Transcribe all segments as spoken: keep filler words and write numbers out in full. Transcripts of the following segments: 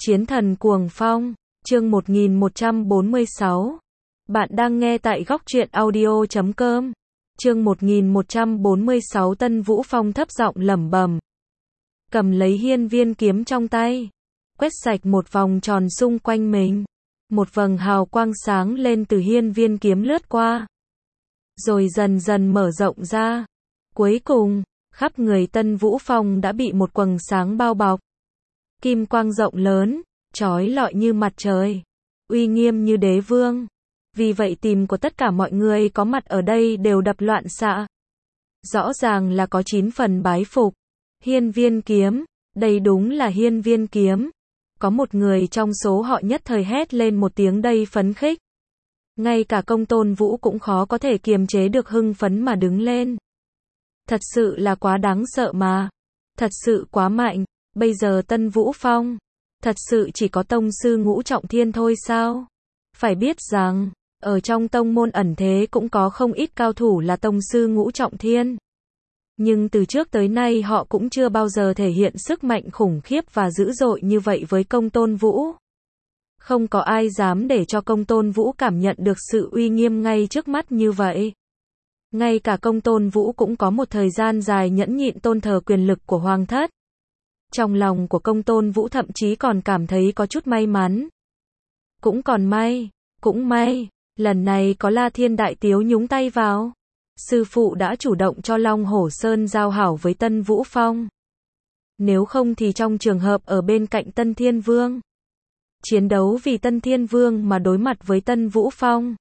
Chiến thần cuồng phong, chương một nghìn một trăm bốn mươi sáu. Bạn đang nghe tại góc truyện audio chấm com. Chương một nghìn một trăm bốn mươi sáu. Tân Vũ Phong thấp giọng lẩm bẩm, cầm lấy hiên viên kiếm trong tay, quét sạch một vòng tròn xung quanh mình. Một vầng hào quang sáng lên từ hiên viên kiếm lướt qua, rồi dần dần mở rộng ra. Cuối cùng, khắp người Tân Vũ Phong đã bị một quầng sáng bao bọc. Kim quang rộng lớn, chói lọi như mặt trời, uy nghiêm như đế vương. Vì vậy tim của tất cả mọi người có mặt ở đây đều đập loạn xạ. Rõ ràng là có chín phần bái phục. Hiên viên kiếm, đây đúng là hiên viên kiếm. Có một người trong số họ nhất thời hét lên một tiếng đầy phấn khích. Ngay cả Công Tôn Vũ cũng khó có thể kiềm chế được hưng phấn mà đứng lên. Thật sự là quá đáng sợ mà. Thật sự quá mạnh. Bây giờ Tân Vũ Phong, thật sự chỉ có tông sư ngũ trọng thiên thôi sao? Phải biết rằng, ở trong tông môn ẩn thế cũng có không ít cao thủ là tông sư ngũ trọng thiên. Nhưng từ trước tới nay họ cũng chưa bao giờ thể hiện sức mạnh khủng khiếp và dữ dội như vậy với Công Tôn Vũ. Không có ai dám để cho Công Tôn Vũ cảm nhận được sự uy nghiêm ngay trước mắt như vậy. Ngay cả Công Tôn Vũ cũng có một thời gian dài nhẫn nhịn tôn thờ quyền lực của Hoàng thất. Trong lòng của Công Tôn Vũ thậm chí còn cảm thấy có chút may mắn. Cũng còn may, cũng may, lần này có La Thiên Đại Tiếu nhúng tay vào. Sư phụ đã chủ động cho Long Hổ Sơn giao hảo với Tân Vũ Phong. Nếu không thì trong trường hợp ở bên cạnh Tân Thiên Vương, chiến đấu vì Tân Thiên Vương mà đối mặt với Tân Vũ Phong,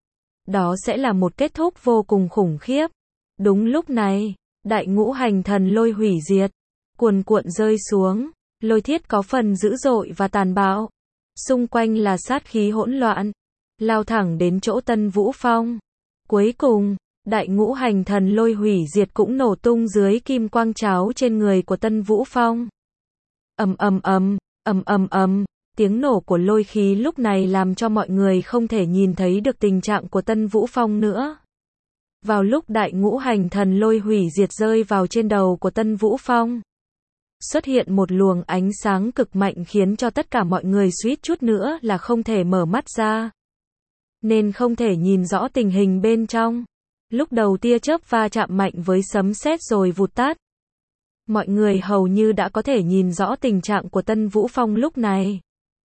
đó sẽ là một kết thúc vô cùng khủng khiếp. Đúng lúc này, đại ngũ hành thần lôi hủy diệt, cuồn cuộn rơi xuống, lôi thiết có phần dữ dội và tàn bạo. Xung quanh là sát khí hỗn loạn, lao thẳng đến chỗ Tân Vũ Phong. Cuối cùng, đại ngũ hành thần lôi hủy diệt cũng nổ tung dưới kim quang cháo trên người của Tân Vũ Phong. Ầm ầm ầm, ầm ầm ầm, tiếng nổ của lôi khí lúc này làm cho mọi người không thể nhìn thấy được tình trạng của Tân Vũ Phong nữa. Vào lúc đại ngũ hành thần lôi hủy diệt rơi vào trên đầu của Tân Vũ Phong, xuất hiện một luồng ánh sáng cực mạnh khiến cho tất cả mọi người suýt chút nữa là không thể mở mắt ra, nên không thể nhìn rõ tình hình bên trong. Lúc đầu tia chớp va chạm mạnh với sấm sét rồi vụt tắt. Mọi người hầu như đã có thể nhìn rõ tình trạng của Tân Vũ Phong lúc này.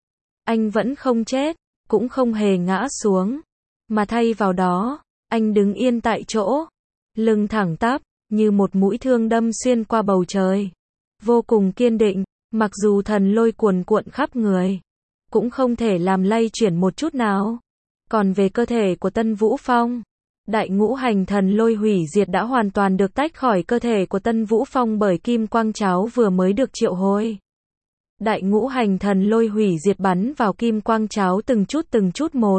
Anh vẫn không chết, cũng không hề ngã xuống, mà thay vào đó, anh đứng yên tại chỗ, lưng thẳng tắp, như một mũi thương đâm xuyên qua bầu trời. Vô cùng kiên định, mặc dù thần lôi cuồn cuộn khắp người, cũng không thể làm lay chuyển một chút nào. Còn về cơ thể của Tân Vũ Phong, đại ngũ hành thần lôi hủy diệt đã hoàn toàn được tách khỏi cơ thể của Tân Vũ Phong bởi kim quang cháo vừa mới được triệu hồi. Đại ngũ hành thần lôi hủy diệt bắn vào kim quang cháo từng chút từng chút một.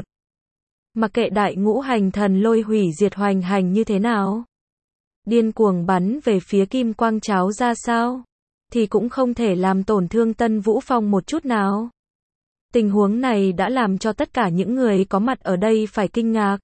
Mặc kệ đại ngũ hành thần lôi hủy diệt hoành hành như thế nào, điên cuồng bắn về phía kim quang cháo ra sao, thì cũng không thể làm tổn thương Tân Vũ Phong một chút nào. Tình huống này đã làm cho tất cả những người có mặt ở đây phải kinh ngạc.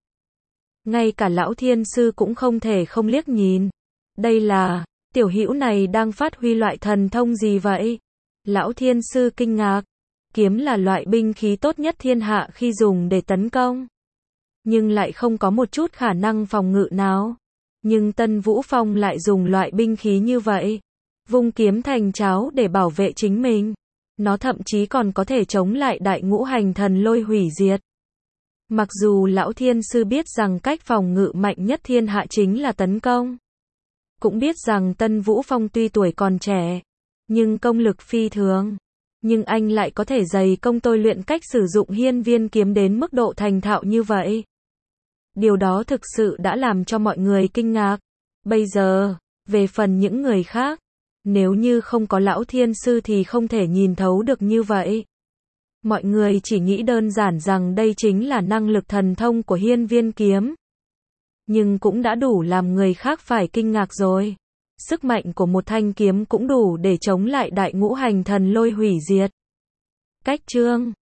Ngay cả lão thiên sư cũng không thể không liếc nhìn. Đây là, tiểu hữu này đang phát huy loại thần thông gì vậy? Lão thiên sư kinh ngạc. Kiếm là loại binh khí tốt nhất thiên hạ khi dùng để tấn công, nhưng lại không có một chút khả năng phòng ngự nào. Nhưng Tân Vũ Phong lại dùng loại binh khí như vậy, vung kiếm thành cháo để bảo vệ chính mình. Nó thậm chí còn có thể chống lại đại ngũ hành thần lôi hủy diệt. Mặc dù lão thiên sư biết rằng cách phòng ngự mạnh nhất thiên hạ chính là tấn công, cũng biết rằng Tân Vũ Phong tuy tuổi còn trẻ, nhưng công lực phi thường. Nhưng anh lại có thể dày công tôi luyện cách sử dụng hiên viên kiếm đến mức độ thành thạo như vậy. Điều đó thực sự đã làm cho mọi người kinh ngạc. Bây giờ, về phần những người khác, nếu như không có lão thiên sư thì không thể nhìn thấu được như vậy. Mọi người chỉ nghĩ đơn giản rằng đây chính là năng lực thần thông của hiên viên kiếm. Nhưng cũng đã đủ làm người khác phải kinh ngạc rồi. Sức mạnh của một thanh kiếm cũng đủ để chống lại đại ngũ hành thần lôi hủy diệt. Cách chương